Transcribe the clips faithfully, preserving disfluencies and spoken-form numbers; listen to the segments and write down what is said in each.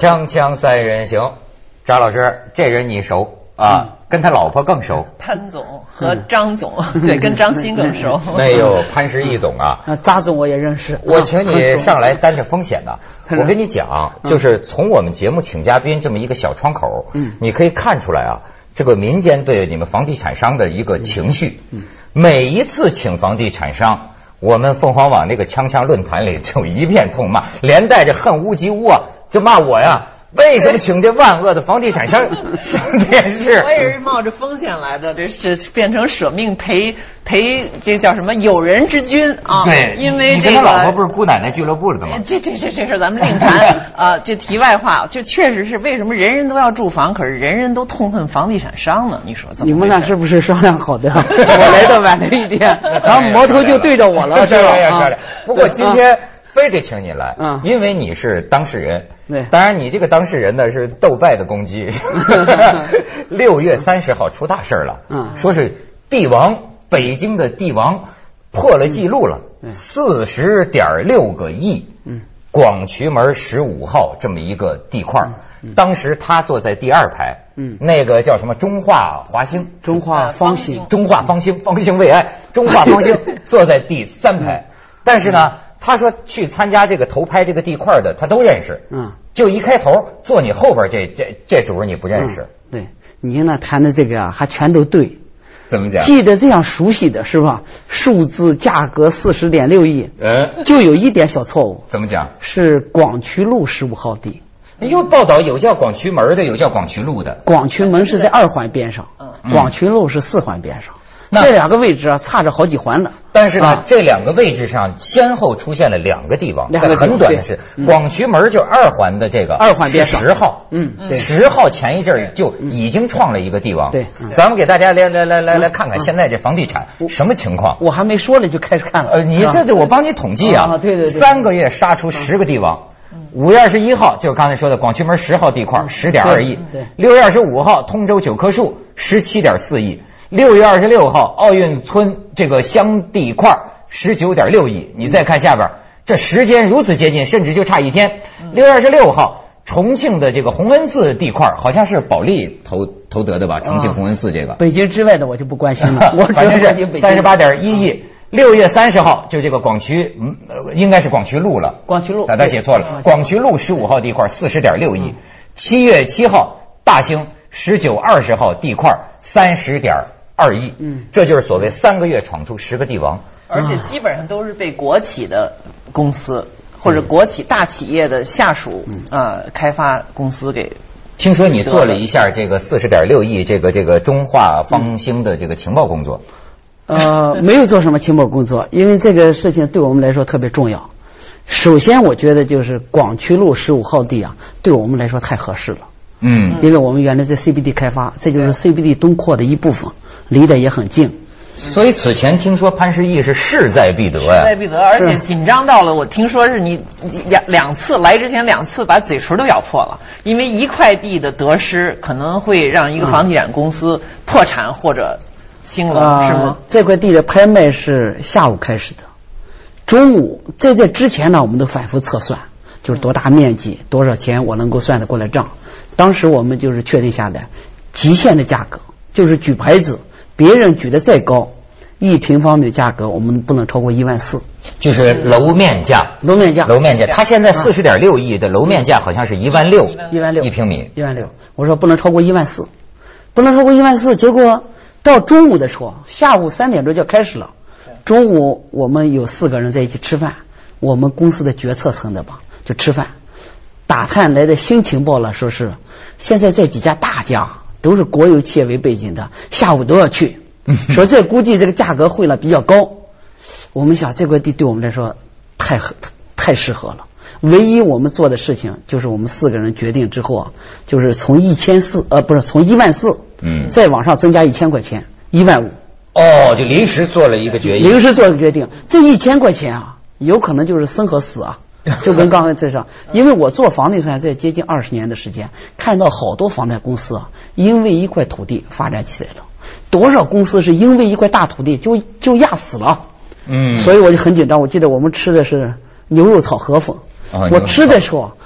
锵锵三人行，张老师，这人你熟啊？嗯、跟他老婆更熟， 潘总和张总，嗯、对，跟张欣更熟。 那有潘石屹总啊， 啊，扎总我也认识。 我请你上来担着风险的。我跟你讲，就是从我们节目请嘉宾这么一个小窗口，嗯，你可以看出来啊，这个民间对你们房地产商的一个情绪。嗯，每一次请房地产商，我们凤凰网那个锵锵论坛里就一片痛骂，连带着恨屋及乌啊，就骂我呀。为什么请这万恶的房地产商上电视？ 我也是冒着风险来的，这是变成舍命陪陪这叫什么友人之君啊？ 对， 因为这个你跟他老婆不是姑奶奶俱乐部了的吗？ 这这这这事咱们另谈啊。这题外话，就确实是为什么人人都要住房，可是人人都痛恨房地产商呢？你说怎么？ 你们俩是不是商量好的？我来的晚了一点，然后矛头就对着我了，是吧？ 啊、不过今天。非得请你来，嗯，因为你是当事人。 对， 当然你这个当事人呢是斗败的攻击。六月三十号出大事了，嗯，说是帝王，北京的帝王破了记录了，四十点六个亿。嗯，广渠门十五号这么一个地块，嗯，当时他坐在第二排，嗯，那个叫什么中华华兴、 中华方兴、 中华方兴、方兴未艾，中华方兴坐在第三排，但是呢。他说去参加这个投拍这个地块的，他都认识。嗯，就一开头坐你后边这这这主你不认识。 嗯、对，你呢谈的这个啊，还全都对。 怎么讲？ 记得这样熟悉的是吧？数字价格四十点六亿，嗯，就有一点小错误。 怎么讲？ 是广渠路十五号地。 有报道有叫广渠门的，有叫广渠路的。 广渠门是在二环边上，嗯，广渠路是四环边上。这两个位置啊，差着好几环了。 但是呢，啊、这两个位置上先后出现了两个地方， 两个很短的是，嗯、广渠门就二环的这个二环边上十号， 嗯，对， 十号前一阵儿就已经创了一个地王。 对， 嗯、咱们给大家来来来来来看看现在这房地产、嗯、什么情况。 我还没说呢就开始看了。 呃，你这这我帮你统计啊， 啊对对对， 三个月杀出十个地王。五月二十一号就是刚才说的广渠门十号地块，十点二亿。 对， 六月二十五号通州九棵树十七点四亿。六月二十六号，奥运村这个乡地块十九点六亿。你再看下边，这时间如此接近，甚至就差一天。六月二十六号，重庆的这个洪恩寺地块，好像是保利投投得的吧？重庆洪恩寺这个， 北京之外的我就不关心了。我反正是三十八点一亿。六月三十号，就这个广渠，嗯，应该是广渠路了。 广渠路， 大家写错了。广渠路十五号地块四十点六亿。七月七号，大兴十九、二十号地块三十点。二亿，嗯，这就是所谓三个月闯出十个地王， 而且基本上都是被国企的公司或者国企大企业的下属呃开发公司给。 听说你做了一下这个四十点六亿这个这个中华方兴的这个情报工作， 呃，没有做什么情报工作，因为这个事情对我们来说特别重要。首先，我觉得就是广渠路十五号地啊，对我们来说太合适了。嗯，因为我们原来在 C B D 开发，这就是 C B D 东扩的一部分。离得也很近， 所以此前听说潘石屹是势在必得呀， 势在必得，而且紧张到了，我听说是你两两次来之前两次把嘴唇都咬破了，因为一块地的得失可能会让一个房地产公司破产或者兴隆，呃、是吗？ 这块地的拍卖是下午开始的，中午在这之前呢，我们都反复测算，就是多大面积、多少钱，我能够算得过来账。当时我们就是确定下来极限的价格，就是举牌子。别人举得再高，一平方米的价格我们不能超过一万四， 就是楼面价。 楼面价， 楼面价。他现在四十点六亿的楼面价好像是一万六， 一万六一平米， 一万六。我说不能超过一万四，不能超过一万四。结果到中午的时候，下午三点钟就开始了。中午我们有四个人在一起吃饭，我们公司的决策层的吧，就吃饭。打探来的新情报了，说是现在这几家大家。都是国有企业为背景的，下午都要去，说这估计这个价格会了比较高。我们想这块地对我们来说太太适合了。唯一我们做的事情就是我们四个人决定之后啊，就是从一千四呃不是从一万四，嗯，再往上增加一千块钱，一万五。 哦，就临时做了一个决定， 临时做了决定，这一千块钱啊，有可能就是生和死啊。就跟刚才这上，因为我做房地产在接近二十年的时间，看到好多房贷公司啊，因为一块土地发展起来了，多少公司是因为一块大土地就就压死了。嗯，所以我就很紧张。我记得我们吃的是牛肉炒河粉，哦、我吃的时候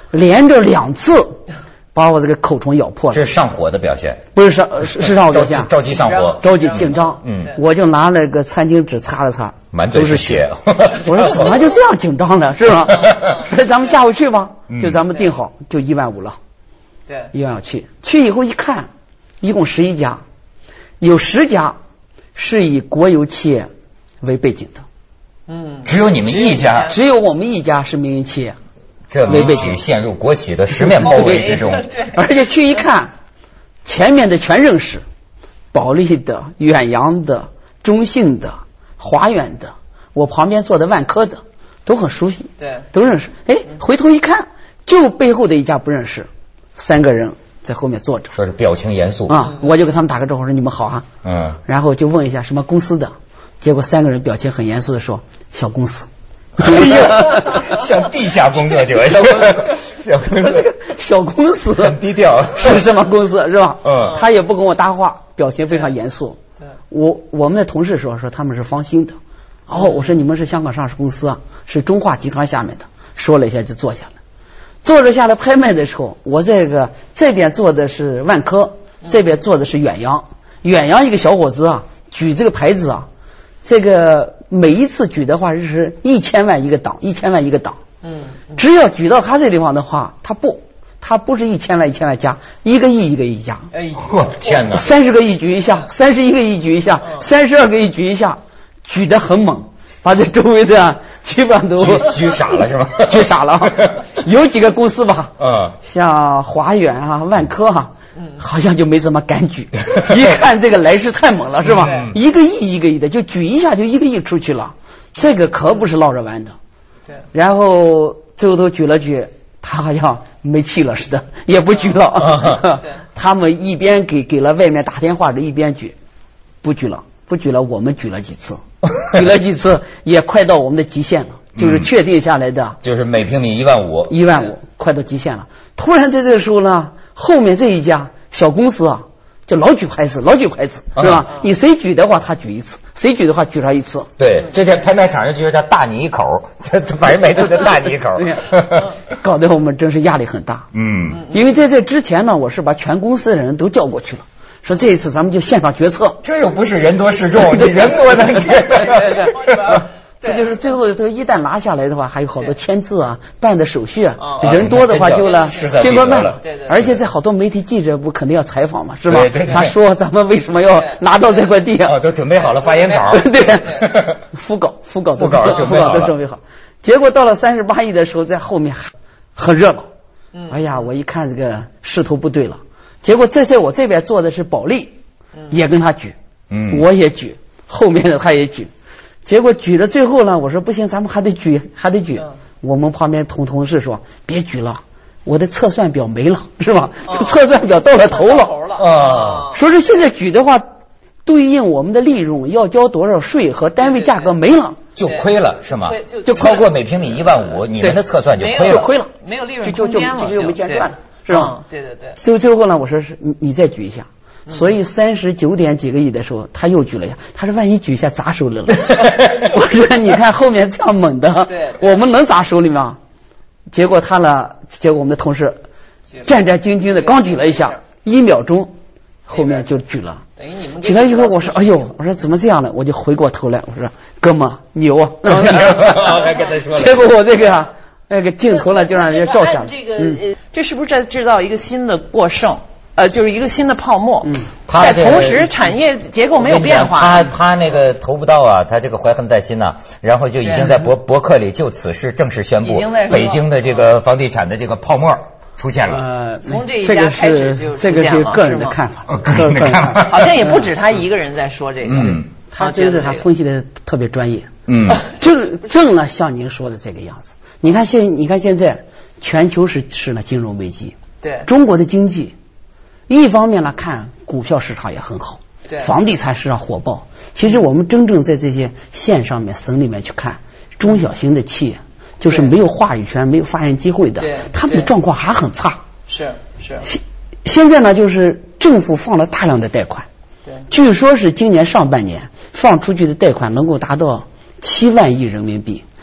连着两次把我这个口唇咬破了。 这是上火的表现？ 不是上是是上火表现， 着急上火， 着急紧张。嗯，我就拿那个餐巾纸擦了擦， 满嘴是血。 我说怎么就这样紧张呢？是吧？说咱们下午去吧，就咱们定好，就一万五了。 对， 一万五去，去以后一看，一共十一家，有十家是以国有企业为背景的。 嗯， 只有你们一家， 只有我们一家是民营企业。 这民企陷入国企的十面包围之中。 而且去一看，前面的全认识，保利的、远洋的、中信的、华远的，我旁边坐的万科的都很熟悉， 对， 都认识。哎，回头一看，就背后的一家不认识，三个人在后面坐着， 说是表情严肃啊，我就给他们打个招呼说你们好啊，嗯，然后就问一下什么公司的，结果三个人表情很严肃的说小公司。 像地下工作者，小公司， 小公司很低调， 是什么公司是吧？ 嗯， 他也不跟我搭话，表情非常严肃。 对， 我我们的同事说说他们是方兴的，哦，我说你们是香港上市公司啊，是中化集团下面的，说了一下就坐下了。坐着下来拍卖的时候，我这个这边坐的是万科，这边坐的是远洋。远洋一个小伙子啊，举这个牌子啊，这个每一次举的话是一千万一个档，一千万一个档。嗯，只要举到他这地方的话，他不，他不是一千万一千万加，一个亿一个亿加。 哎， 我天哪！ 三十个亿举一下，三十一个亿举一下，三十二个亿举一下，举得很猛，把这周围的基本上都举举傻了是吧？ 举傻了。有几个公司吧， 嗯， 像华远啊、万科哈、啊。嗯，好像就没怎么敢举，一看这个来势太猛了，是吧？一个亿一个亿的，就举一下就一个亿出去了，这个可不是闹着玩的。 对。 然后最后都举了举，他好像没气了似的，也不举了。他们一边给给了外面打电话的，一边举，不举了，不举了。我们举了几次，举了几次也快到我们的极限了，就是确定下来的， 嗯、就是每平米一万五， 一万五，快到极限了。突然在这个时候呢。后面这一家小公司啊，就老举牌子，老举牌子，是吧？你谁举的话，他举一次；谁举的话，举上一次。 对，这在拍卖场上就叫大你一口，这反正每次都大你一口， 搞得我们真是压力很大。嗯，因为在这之前呢，我是把全公司的人都叫过去了，说这一次咱们就现场决策。 这又不是人多势众，你人多能决。 这就是最后都一旦拿下来的话，还有好多签字啊、办的手续啊，人多的话就了，经过办了。而且这好多媒体记者不肯定要采访嘛，是吧？他说咱们为什么要拿到这块地啊？ 都准备好了发言稿， 对，副稿、副稿、 副稿、 副稿都准备好。结果到了三十八亿的时候，在后面很热闹。哎呀，我一看这个势头不对了。结果在在我这边做的是保利，也跟他举，我也举，后面的他也举。结果举了最后呢，我说不行，咱们还得举，还得举。嗯、我们旁边同同事说别举了，我的测算表没了，是吧？哦、测算表到了头了。啊，说是现在举的话，对应我们的利润要交多少税和单位价格没了， 就亏了，是吗？就就超过每平米一万五，你们的测算就亏了， 就亏了， 没有利润空间了，就就就没钱赚了，是吧？ 对对对。 最最后呢，我说是你你再举一下。所以三十九点几个亿的时候，他又举了一下。他说：“万一举一下砸手里了。”我说：“你看后面这样猛的，我们能砸手里吗？”结果他呢，结果我们的同事战战兢兢的刚举了一下，一秒钟后面就举了。举了以后，我说：“哎呦，我说怎么这样呢？”我就回过头来，我说：“哥们牛啊！”结果我这个那个镜头呢，就让人家照下了。 这个呃，这是不是在制造一个新的过剩？呃，就是一个新的泡沫。嗯，在同时产业结构没有变化。 他他那个投不到啊，他这个怀恨在心呐、啊，然后就已经在博博客里就此事正式宣布，北京的这个房地产的这个泡沫出现了。 呃， 从这一家开始就出现了， 这个是个人的看法， 个人的看法。 好像也不止他一个人在说这个。 嗯， 他真的他分析的特别专业。嗯，正正呢，像您说的这个样子。你看现你看现在全球是是呢金融危机。 对。中国的经济。一方面呢，看股票市场也很好，对，房地产市场火爆。其实我们真正在这些县上面、省里面去看，中小型的企业，就是没有话语权、没有发言机会的，他们的状况还很差。 是是。 现在呢，就是政府放了大量的贷款，对，据说是今年上半年放出去的贷款能够达到七万亿人民币。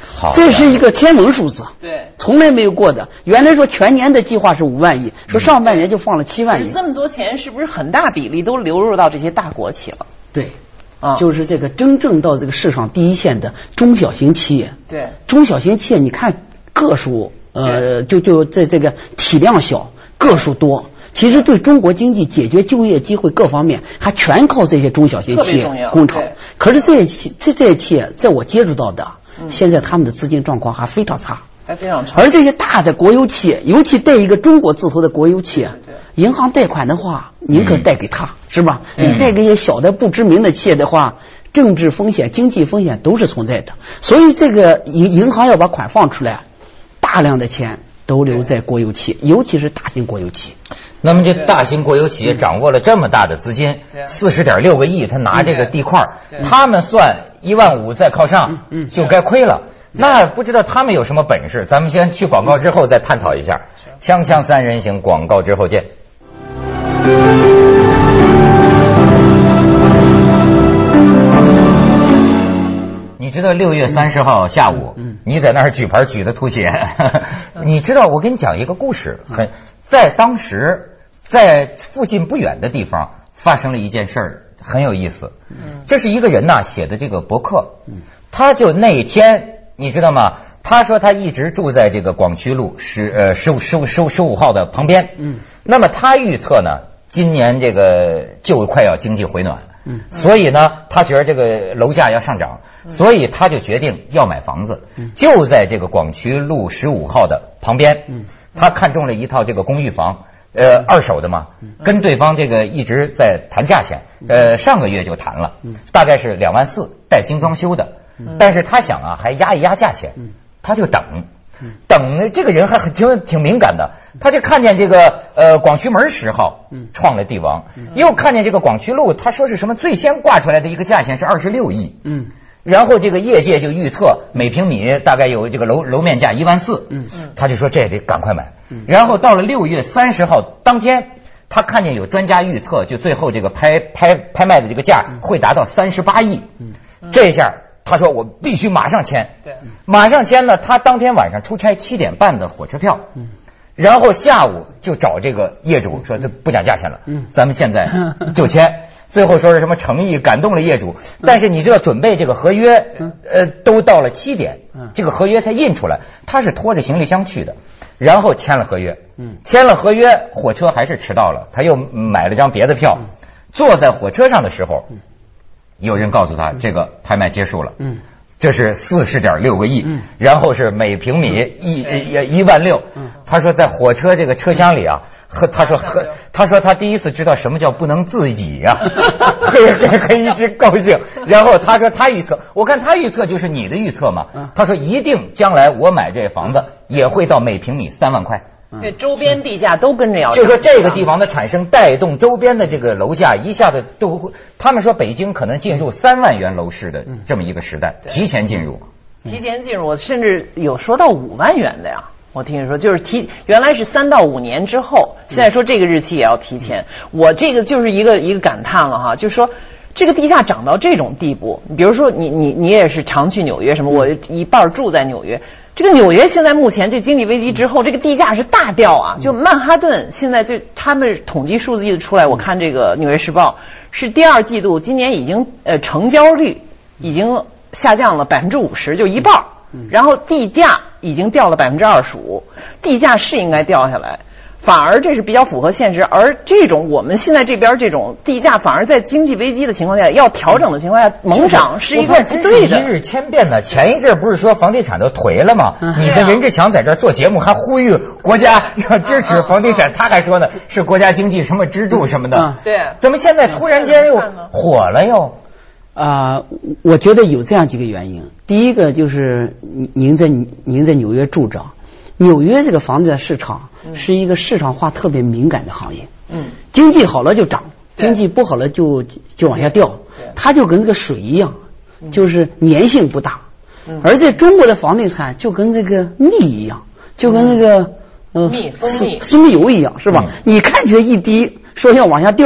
好， 这是一个天文数字， 对， 从来没有过的。原来说全年的计划是五万亿，说上半年就放了七万亿。 这么多钱是不是很大比例都流入到这些大国企了？ 对。 啊， 就是这个真正到这个市场第一线的中小型企业。 对， 中小型企业，你看个数，呃，就就在这个体量小，个数多。其实对中国经济解决就业机会各方面，还全靠这些中小型企业工厂。可是这些企这这些企业，在我接触到的，嗯、现在他们的资金状况还非常差， 还非常差。 而这些大的国有企业，尤其带一个中国字头的国有企业，银行贷款的话，宁可贷给他，嗯、是吧？你贷给一些小的不知名的企业的话，政治风险、经济风险都是存在的。所以这个银银行要把款放出来，大量的钱都留在国有企业，尤其是大型国有企业。 那么这大型国有企业掌握了这么大的资金，四十点六个亿，他拿这个地块，他们算一万五再靠上，就该亏了。那不知道他们有什么本事？咱们先去广告之后再探讨一下。锵锵三人行，广告之后见。你知道六月三十号下午，你在那儿举牌举的吐血。你知道我跟你讲一个故事，很在当时在附近不远的地方发生了一件事儿，很有意思。这是一个人呐写的这个博客，他就那一天你知道吗？他说他一直住在这个广渠路十呃十五十五十五十五号的旁边。嗯，那么他预测呢，今年这个就快要经济回暖。嗯，所以呢，他觉得这个楼价要上涨，所以他就决定要买房子，就在这个广渠路十五号的旁边。嗯，他看中了一套这个公寓房，呃，二手的嘛，跟对方这个一直在谈价钱，呃，上个月就谈了，大概是两万四，带精装修的。但是他想啊，还压一压价钱，他就等。等这个人还很挺挺敏感的，他就看见这个呃广渠门十号创了帝王，又看见这个广渠路，他说是什么最先挂出来的一个价钱是二十六亿，嗯，然后这个业界就预测每平米大概有这个楼楼面价一万四，嗯，他就说这得赶快买，然后到了六月三十号当天，他看见有专家预测，就最后这个拍拍拍卖的这个价会达到三十八亿，嗯，这一下。他说我必须马上签，对，马上签呢。他当天晚上出差七点半的火车票，嗯，然后下午就找这个业主说这不讲价钱了，嗯，咱们现在就签。最后说是什么诚意感动了业主，但是你知道准备这个合约，呃，都到了七点，这个合约才印出来。他是拖着行李箱去的，然后签了合约，嗯，签了合约，火车还是迟到了，他又买了张别的票，坐在火车上的时候。有人告诉他，这个拍卖结束了，嗯，这是四十点六个亿，嗯，然后是每平米一一一万六，嗯，他说在火车这个车厢里啊，和他说和他说他第一次知道什么叫不能自己呀，很很很一直高兴。然后他说他预测，我看他预测就是你的预测嘛，他说一定将来我买这房子也会到每平米三万块。 这周边地价都跟着要涨， 就说这个地方的产生带动周边的这个楼价一下子都会，他们说北京可能进入三万元楼市的这么一个时代，提前进入， 提前进入，甚至有说到五万元的呀。我听说就是提，原来是三到五年之后，现在说这个日期也要提前。我这个就是一个一个感叹了哈，就是说。这个地价涨到这种地步，比如说你你你也是常去纽约什么，我一半住在纽约。这个纽约现在目前这经济危机之后，这个地价是大掉啊！就曼哈顿现在就他们统计数字出来，我看这个《纽约时报》是第二季度今年已经呃成交率已经下降了百分之五十，就一半，然后地价已经掉了百分之二十五，地价是应该掉下来。反而这是比较符合现实，而这种我们现在这边这种地价，反而在经济危机的情况下要调整的情况下猛涨，是一个不对的。 一日千变呢，前一阵不是说房地产都颓了吗？嗯、你跟任志强在这儿做节目，还呼吁国家要支持房地产，他还说呢是国家经济什么支柱什么的。 嗯、对， 怎么现在突然间又火了又？ 啊、呃，我觉得有这样几个原因。第一个就是您在您在纽约住着。纽约这个房地产市场是一个市场化特别敏感的行业，嗯，经济好了就涨，经济不好了就就往下掉，它就跟这个水一样，就是粘性不大。而在中国的房地产就跟这个蜜一样，就跟那个呃蜜蜂蜜蜂蜜油一样，是吧？你看起来一滴说要往下掉，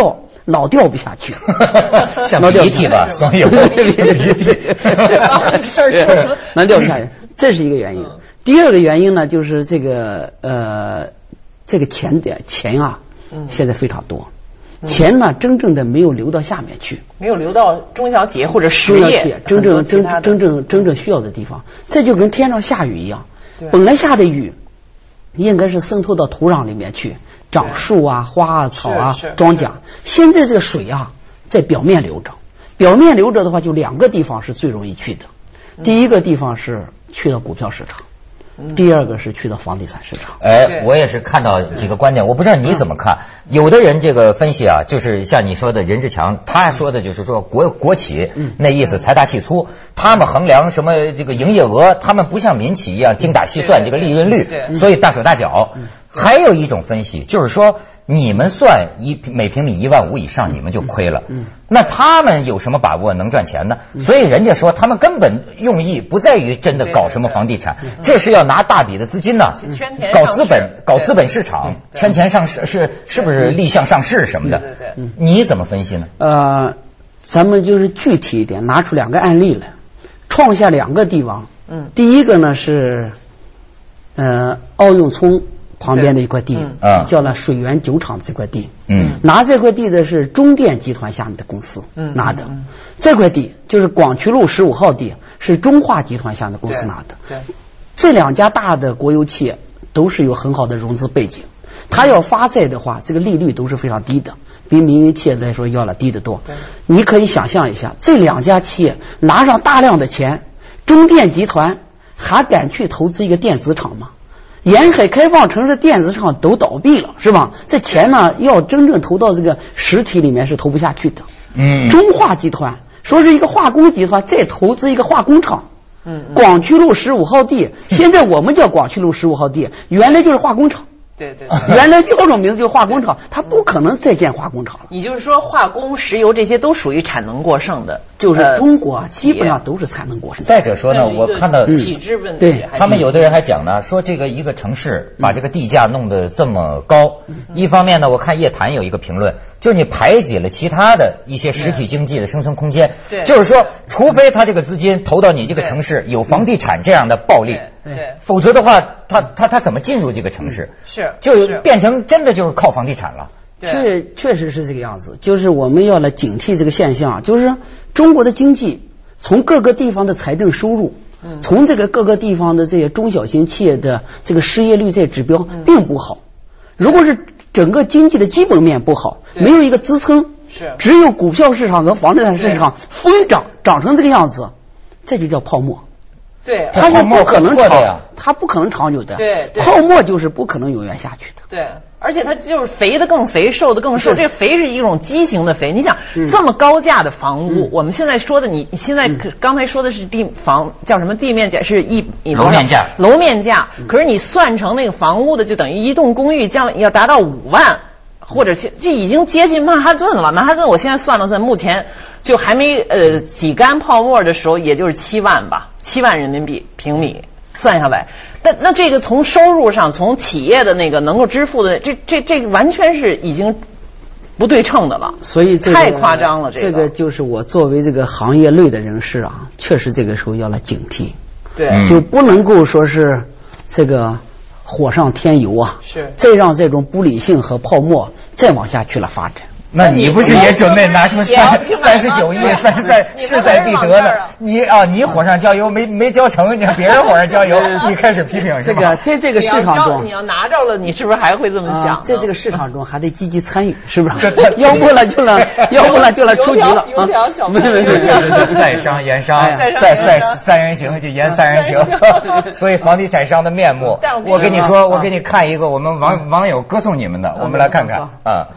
老掉不下去， 像鼻涕吧，双眼鼻涕， 老掉不下去，这是一个原因。第二个原因呢，就是这个呃，这个钱点钱啊，现在非常多。钱呢，真正的没有流到下面去， 没有流到中小企业或者实业， 真正真真正真正需要的地方。这就跟天上下雨一样，本来下的雨应该是渗透到土壤里面去，长树啊、花啊、草啊、庄稼。现在这个水啊，在表面流着，表面流着的话，就两个地方是最容易去的。第一个地方是去到股票市场。第二个是去到房地产市场。 哎，我也是看到几个观点，我不知道你怎么看。有的人这个分析啊，就是像你说的任志强，他说的就是说国国企那意思财大气粗，他们衡量什么这个营业额，他们不像民企一样精打细算这个利润率，所以大手大脚。还有一种分析就是说，你们算一每平米一万五以上，你们就亏了。那他们有什么把握能赚钱呢？所以人家说他们根本用意不在于真的搞什么房地产，这是要拿大笔的资金呢，搞资本，搞资本市场，圈钱上市，是是不是立项上市什么的？你怎么分析呢？ 呃，咱们就是具体一点，拿出两个案例来，创下两个地方。嗯，第一个呢是呃奥运村旁边的一块地，嗯，叫了水源酒厂这块地，嗯，拿这块地的是中电集团下面的公司，嗯，拿的，嗯，这块地就是广渠路十五号地，是中化集团下面的公司拿的，对，这两家大的国有企业都是有很好的融资背景，他要发债的话，这个利率都是非常低的，比民营企业来说要了低得多。你可以想象一下，这两家企业拿上大量的钱，中电集团还敢去投资一个电子厂吗？沿海开放城市的电子厂都倒闭了，是吧？这钱呢，要真正投到这个实体里面是投不下去的。嗯，中化集团说是一个化工集团，再投资一个化工厂。嗯，广渠路十五号地，现在我们叫广渠路十五号地，原来就是化工厂。 对对， 原来标准名字就是化工厂，它不可能再建化工厂了。 你就是说，化工、石油这些都属于产能过剩的， 就是中国基本上都是产能过剩。 再者说呢，我看到体制问题， 对， 他们有的人还讲呢，说这个一个城市把这个地价弄得这么高，一方面呢，我看叶檀有一个评论，就是你排挤了其他的一些实体经济的生存空间，就是说，除非他这个资金投到你这个城市有房地产这样的暴利。 对， 否则的话，他他他怎么进入这个城市？ 是， 就变成真的就是靠房地产了。 确确实是这个样子，就是我们要来警惕这个现象，就是中国的经济从各个地方的财政收入，嗯，从这个各个地方的这些中小型企业的这个失业率这指标并不好。如果是整个经济的基本面不好，没有一个支撑，是只有股票市场和房地产市场疯涨，涨成这个样子，这就叫泡沫。 对， 它是不可能长，它不可能长久的。 对， 泡沫就是不可能永远下去的。 对，而且它就是肥的更肥，瘦的更瘦。这肥是一种畸形的肥。你想，这么高价的房屋，我们现在说的，你现在刚才说的是地房叫什么地面价，是一楼面价， 楼面价。可是你算成那个房屋的，就等于一栋公寓将要达到五万，或者是这已经接近曼哈顿了。曼哈顿我现在算了算，目前就还没呃挤干泡沫的时候，也就是七万吧。七万人民币平米算下来，但那这个从收入上，从企业的那个能够支付的，这这这个完全是已经不对称的了。 所以这个太夸张了。这个这个就是我作为这个行业内的人士啊，确实这个时候要来警惕。 对， 就不能够说是这个火上添油啊， 是再让这种不理性和泡沫再往下去了发展。 那你不是也准备拿出三三十九亿三在势在必得的？你啊，你火上浇油没没浇成，你看别人火上浇油，你开始批评是吧？ 这个在这个市场中， 你要拿着了，你是不是还会这么想？ 啊、在这个市场中还得积极参与，是不是？要不了就了，要不了就了出局了啊！ 没没没， 在商言商，在在三人行就言三人行，所以房地产商的面目，我跟你说，我给你看一个我们网网友歌颂你们的，我们来看看啊。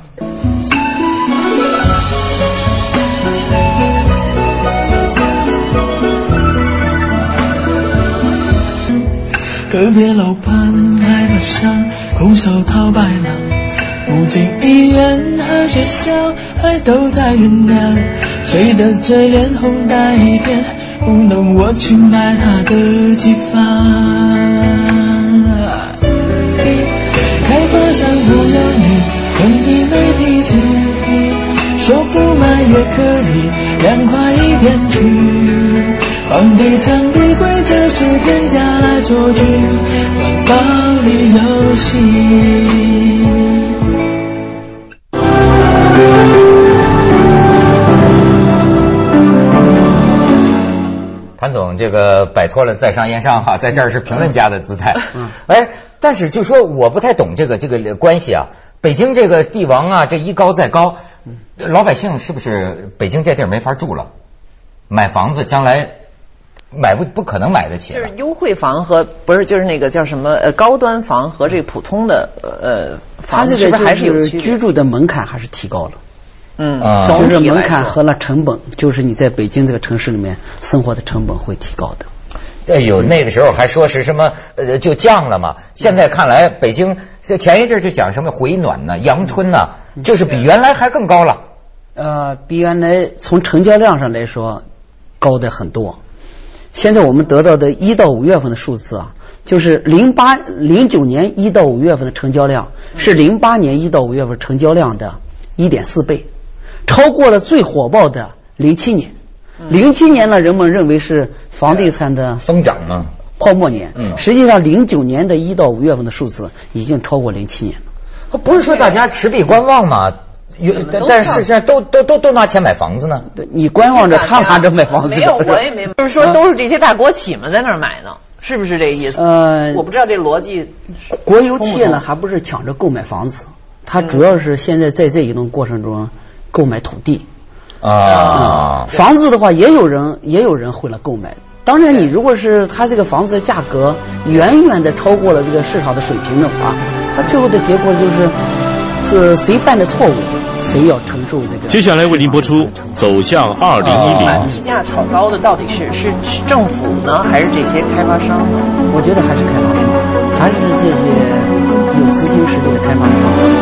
隔壁楼盘开了箱，空手套白狼，附近医院和学校还都在酝酿，谁的嘴脸红带一片，不能我去买他的技法。开发商不要你，更以为脾气，说说不买也可以，凉快一点去。房地产的规则是店家来做主，玩暴力游戏。 谭总，这个摆脱了在上言上哈，在这儿是评论家的姿态。嗯，哎，但是就说我不太懂这个这个关系啊。北京这个帝王啊，这一高再高，老百姓是不是北京这地儿没法住了？买房子将来买不不可能买得起。 就是优惠房和不是就是那个叫什么呃高端房和这个普通的呃房子是不是还是有区别？ 居住的门槛还是提高了。 嗯， 就是门槛和了成本，就是你在北京这个城市里面生活的成本会提高的。 对，有那个时候还说是什么呃就降了嘛，现在看来北京这前一阵就讲什么回暖呢、阳春呢，就是比原来还更高了。 呃，比原来从成交量上来说高的很多。现在我们得到的一到五月份的数字啊，就是零八零九年一到五月份的成交量是零八年一到五月份成交量的一点四倍。超过了最火爆的零七年，零七年呢，人们认为是房地产的疯涨嘛， 泡沫年。嗯，实际上零九年的一到五月份的数字已经超过零七年了。 不是说大家持币观望吗？有，但是现在都都都都拿钱买房子呢。 对，你观望着，他拿着买房子。 没有，我也没，就是说都是这些大国企们在那儿买呢，是不是这个意思？呃，我不知道这逻辑。 国有企业呢，还不是抢着购买房子，它主要是现在在这一种过程中。购买土地啊、嗯，房子的话也有人也有人会来购买。当然，你如果是他这个房子的价格远远的超过了这个市场的水平的话，他最后的结果就是是谁犯的错误，谁要承受这个。 接下来为您播出《走向二零一零》。 地价炒高的到底是是是政府呢，还是这些开发商呢？ 我觉得还是开发商，还是这些有资金实力的开发商。